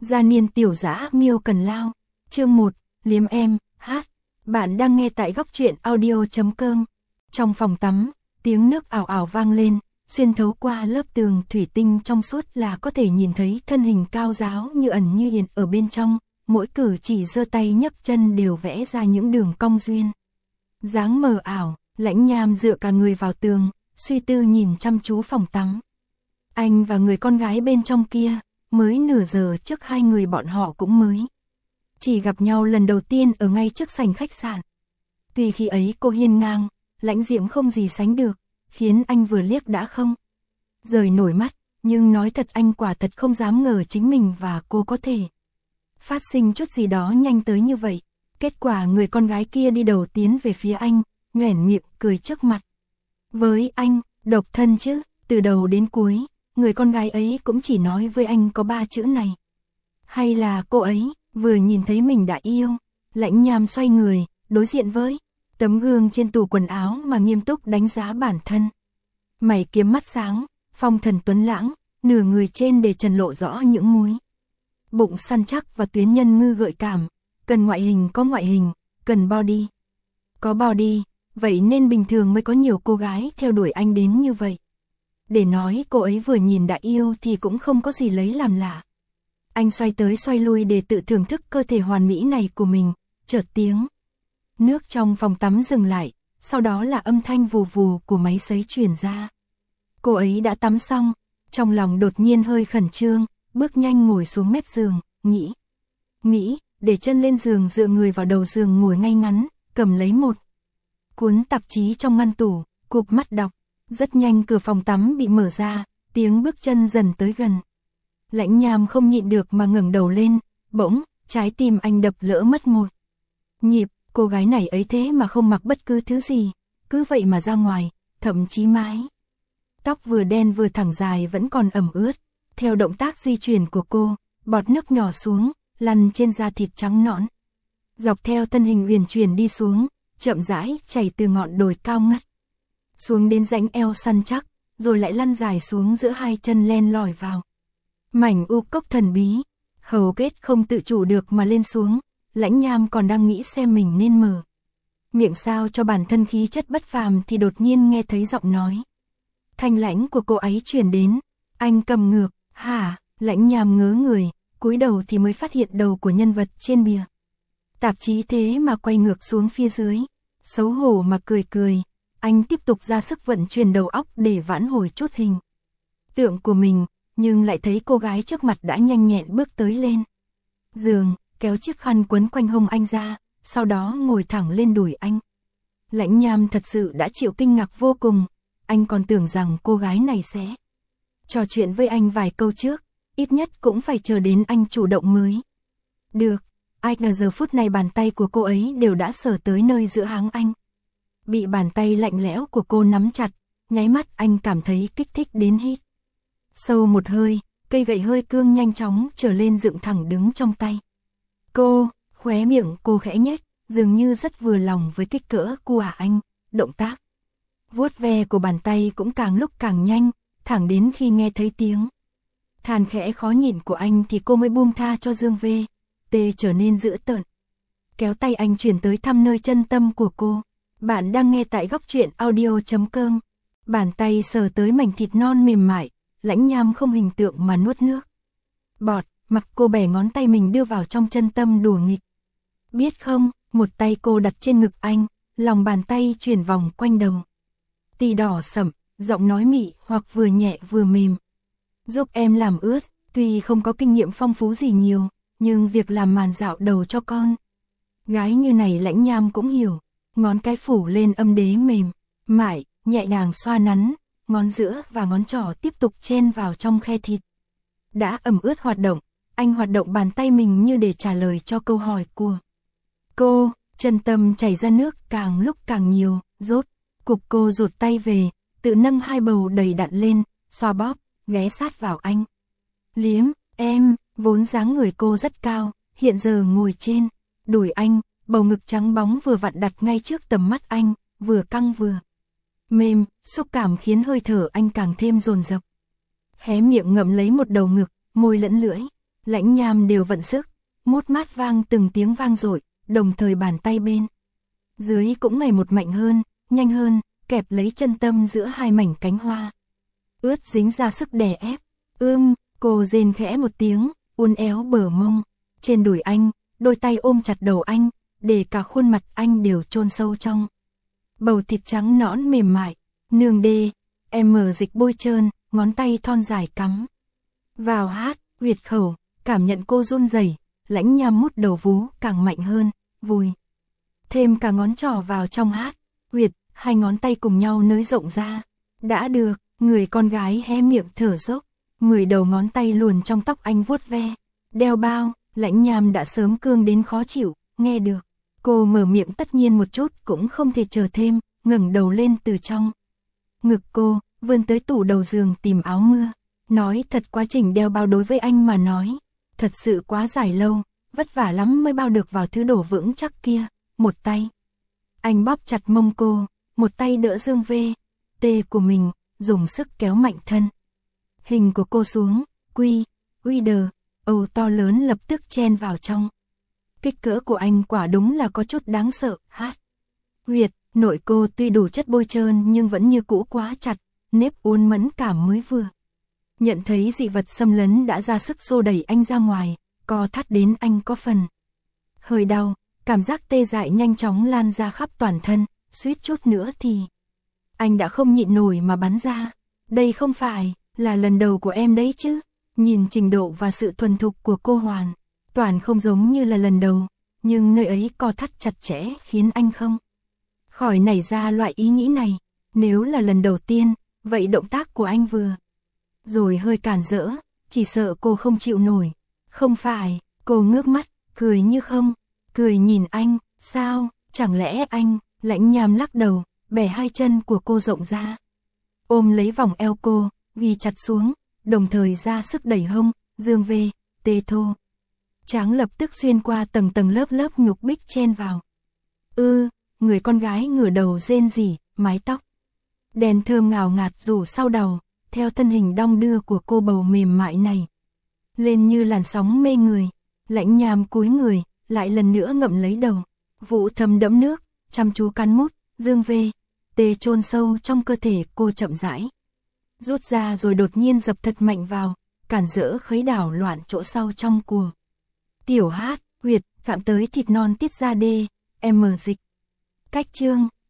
Gia niên tiểu dã miêu cần lao. Chương 1, liếm em, hát. Bạn đang nghe tại góc truyện audio.com. Trong phòng tắm, tiếng nước ảo ảo vang lên, xuyên thấu qua lớp tường thủy tinh trong suốt là có thể nhìn thấy thân hình cao ráo như ẩn như hiện ở bên trong, mỗi cử chỉ giơ tay nhấc chân đều vẽ ra những đường cong duyên. Dáng mờ ảo, Lãnh Nham dựa cả người vào tường, suy tư nhìn chăm chú phòng tắm. Anh và người con gái bên trong kia, mới nửa giờ trước hai người bọn họ cũng mới chỉ gặp nhau lần đầu tiên ở ngay trước sảnh khách sạn. Tuy khi ấy cô hiên ngang, lãnh diễm không gì sánh được, khiến anh vừa liếc đã không rời nổi mắt, nhưng nói thật anh quả thật không dám ngờ chính mình và cô có thể phát sinh chút gì đó nhanh tới như vậy. Kết quả người con gái kia đi đầu tiến về phía anh, nhoẻn miệng cười trước mặt. Với anh, độc thân chứ, từ đầu đến cuối, người con gái ấy cũng chỉ nói với anh có 3 chữ này. Hay là cô ấy vừa nhìn thấy mình đã yêu? Lãnh Nham xoay người, đối diện với tấm gương trên tủ quần áo mà nghiêm túc đánh giá bản thân. Mày kiếm mắt sáng, phong thần tuấn lãng, nửa người trên để trần lộ rõ những múi bụng săn chắc và tuyến nhân ngư gợi cảm. Cần ngoại hình có ngoại hình, cần body có body, vậy nên bình thường mới có nhiều cô gái theo đuổi anh đến như vậy. Để nói cô ấy vừa nhìn đã yêu thì cũng không có gì lấy làm lạ. Anh xoay tới xoay lui để tự thưởng thức cơ thể hoàn mỹ này của mình, chợt tiếng nước trong phòng tắm dừng lại, sau đó là âm thanh vù vù của máy sấy truyền ra. Cô ấy đã tắm xong, trong lòng đột nhiên hơi khẩn trương, bước nhanh ngồi xuống mép giường, nghĩ, để chân lên giường dựa người vào đầu giường ngồi ngay ngắn, cầm lấy một cuốn tạp chí trong ngăn tủ, cụp mắt đọc. Rất nhanh cửa phòng tắm bị mở ra, tiếng bước chân dần tới gần. Lãnh Nham không nhịn được mà ngẩng đầu lên, bỗng, trái tim anh đập lỡ mất một nhịp, cô gái này ấy thế mà không mặc bất cứ thứ gì, cứ vậy mà ra ngoài, thậm chí mái tóc vừa đen vừa thẳng dài vẫn còn ẩm ướt. Theo động tác di chuyển của cô, bọt nước nhỏ xuống, lăn trên da thịt trắng nõn. Dọc theo thân hình uyển chuyển đi xuống, chậm rãi chảy từ ngọn đồi cao ngất xuống đến rãnh eo săn chắc, rồi lại lăn dài xuống giữa hai chân len lỏi vào mảnh u cốc thần bí. Hầu kết không tự chủ được mà lên xuống. Lãnh Nham còn đang nghĩ xem mình nên mở miệng sao cho bản thân khí chất bất phàm thì đột nhiên nghe thấy giọng nói thanh lãnh của cô ấy truyền đến. Anh cầm ngược. Hả? Lãnh Nham ngớ người, cúi đầu thì mới phát hiện đầu của nhân vật trên bìa tạp chí thế mà quay ngược xuống phía dưới. Xấu hổ mà cười, anh tiếp tục ra sức vận chuyển đầu óc để vãn hồi chút hình tượng của mình, nhưng lại thấy cô gái trước mặt đã nhanh nhẹn bước tới lên giường, kéo chiếc khăn quấn quanh hông anh ra, sau đó ngồi thẳng lên đùi anh. Lãnh Nham thật sự đã chịu kinh ngạc vô cùng, anh còn tưởng rằng cô gái này sẽ trò chuyện với anh vài câu trước, ít nhất cũng phải chờ đến anh chủ động mới được. Ai ngờ giờ phút này bàn tay của cô ấy đều đã sờ tới nơi giữa háng anh. Bị bàn tay lạnh lẽo của cô nắm chặt, nháy mắt anh cảm thấy kích thích đến hít sâu một hơi, cây gậy hơi cương nhanh chóng trở lên dựng thẳng đứng trong tay cô. Khóe miệng cô khẽ nhếch, dường như rất vừa lòng với kích cỡ của anh. Động tác vuốt ve của bàn tay cũng càng lúc càng nhanh, thẳng đến khi nghe thấy tiếng than khẽ khó nhịn của anh thì cô mới buông tha cho Dương VT trở nên dữ tợn, kéo tay anh chuyển tới thăm nơi chân tâm của cô. Bạn đang nghe tại góc truyện audio.com. Bàn tay sờ tới mảnh thịt non mềm mại, Lãnh Nham không hình tượng mà nuốt nước bọt, mặc cô bẻ ngón tay mình đưa vào trong chân tâm đùa nghịch. Biết không, một tay cô đặt trên ngực anh, lòng bàn tay chuyển vòng quanh đầu tì đỏ sẫm, giọng nói mị hoặc vừa nhẹ vừa mềm. Giúp em làm ướt. Tuy không có kinh nghiệm phong phú gì nhiều, nhưng việc làm màn dạo đầu cho con gái như này Lãnh Nham cũng hiểu. Ngón cái phủ lên âm đế mềm mại, nhẹ nhàng xoa nắn, ngón giữa và ngón trỏ tiếp tục chen vào trong khe thịt đã ẩm ướt hoạt động. Anh hoạt động bàn tay mình như để trả lời cho câu hỏi của cô. Chân tâm chảy ra nước càng lúc càng nhiều, rốt cục cô rụt tay về, tự nâng hai bầu đầy đặn lên, xoa bóp, ghé sát vào anh. Liếm em. Vốn dáng người cô rất cao, hiện giờ ngồi trên đùi anh, bầu ngực trắng bóng vừa vặn đặt ngay trước tầm mắt anh, vừa căng vừa mềm, xúc cảm khiến hơi thở anh càng thêm dồn dập. Hé miệng ngậm lấy một đầu ngực, môi lẫn lưỡi Lãnh Nham đều vận sức, mút mát vang từng tiếng vang dội, đồng thời bàn tay bên dưới cũng ngày một mạnh hơn, nhanh hơn, kẹp lấy chân tâm giữa hai mảnh cánh hoa. Ướt dính ra sức đè ép. Cô rên khẽ một tiếng, uốn éo bờ mông trên đùi anh, đôi tay ôm chặt đầu anh, để cả khuôn mặt anh đều chôn sâu trong bầu thịt trắng nõn mềm mại. Nương đê, em mở dịch bôi trơn, ngón tay thon dài cắm vào hát, huyệt khẩu, cảm nhận cô run rẩy. Lãnh Nham mút đầu vú càng mạnh hơn, vùi thêm cả ngón trỏ vào trong hát, huyệt, hai ngón tay cùng nhau nới rộng ra. Đã được, người con gái hé miệng thở dốc, 10 đầu ngón tay luồn trong tóc anh vuốt ve. Đeo bao, Lãnh Nham đã sớm cương đến khó chịu, nghe được. Cô mở miệng tất nhiên một chút cũng không thể chờ thêm, ngẩng đầu lên từ trong ngực cô, vươn tới tủ đầu giường tìm áo mưa. Nói thật, quá trình đeo bao đối với anh mà nói, thật sự quá dài lâu, vất vả lắm mới bao được vào thứ đồ vững chắc kia. Một tay anh bóp chặt mông cô, một tay đỡ dương tê của mình, dùng sức kéo mạnh thân hình của cô xuống. Âu to lớn lập tức chen vào trong. Kích cỡ của anh quả đúng là có chút đáng sợ. Hát, huyệt, nội cô tuy đủ chất bôi trơn nhưng vẫn như cũ quá chặt, nếp uốn mẫn cảm mới vừa nhận thấy dị vật xâm lấn đã ra sức xô đẩy anh ra ngoài, co thắt đến anh có phần hơi đau, cảm giác tê dại nhanh chóng lan ra khắp toàn thân, suýt chút nữa thì anh đã không nhịn nổi mà bắn ra. Đây không phải là lần đầu của em đấy chứ? Nhìn trình độ và sự thuần thục của cô hoàn toàn không giống như là lần đầu, nhưng nơi ấy co thắt chặt chẽ khiến anh không khỏi nảy ra loại ý nghĩ này. Nếu là lần đầu tiên, vậy động tác của anh vừa rồi hơi cản rỡ, chỉ sợ cô không chịu nổi. Không phải, cô ngước mắt, cười như không, cười nhìn anh. Sao, chẳng lẽ anh? Lãnh Nham lắc đầu, bẻ hai chân của cô rộng ra, ôm lấy vòng eo cô, ghi chặt xuống, đồng thời ra sức đẩy hông, dương tê thô tráng lập tức xuyên qua tầng tầng lớp lớp nhục bích chen vào. Người con gái ngửa đầu rên rỉ, mái tóc đen thơm ngào ngạt rủ sau đầu, theo thân hình đong đưa của cô bầu mềm mại này lên như làn sóng mê người. Lãnh Nham cúi người, lại lần nữa ngậm lấy đầu, Vũ thấm đẫm nước, chăm chú cắn mút, dương tê chôn sâu trong cơ thể cô, chậm rãi rút ra rồi đột nhiên dập thật mạnh vào, cản rỡ khuấy đảo loạn chỗ sau trong của tiểu hát, huyệt, phạm tới thịt non tiết ra đê, em mở dịch. Cách chương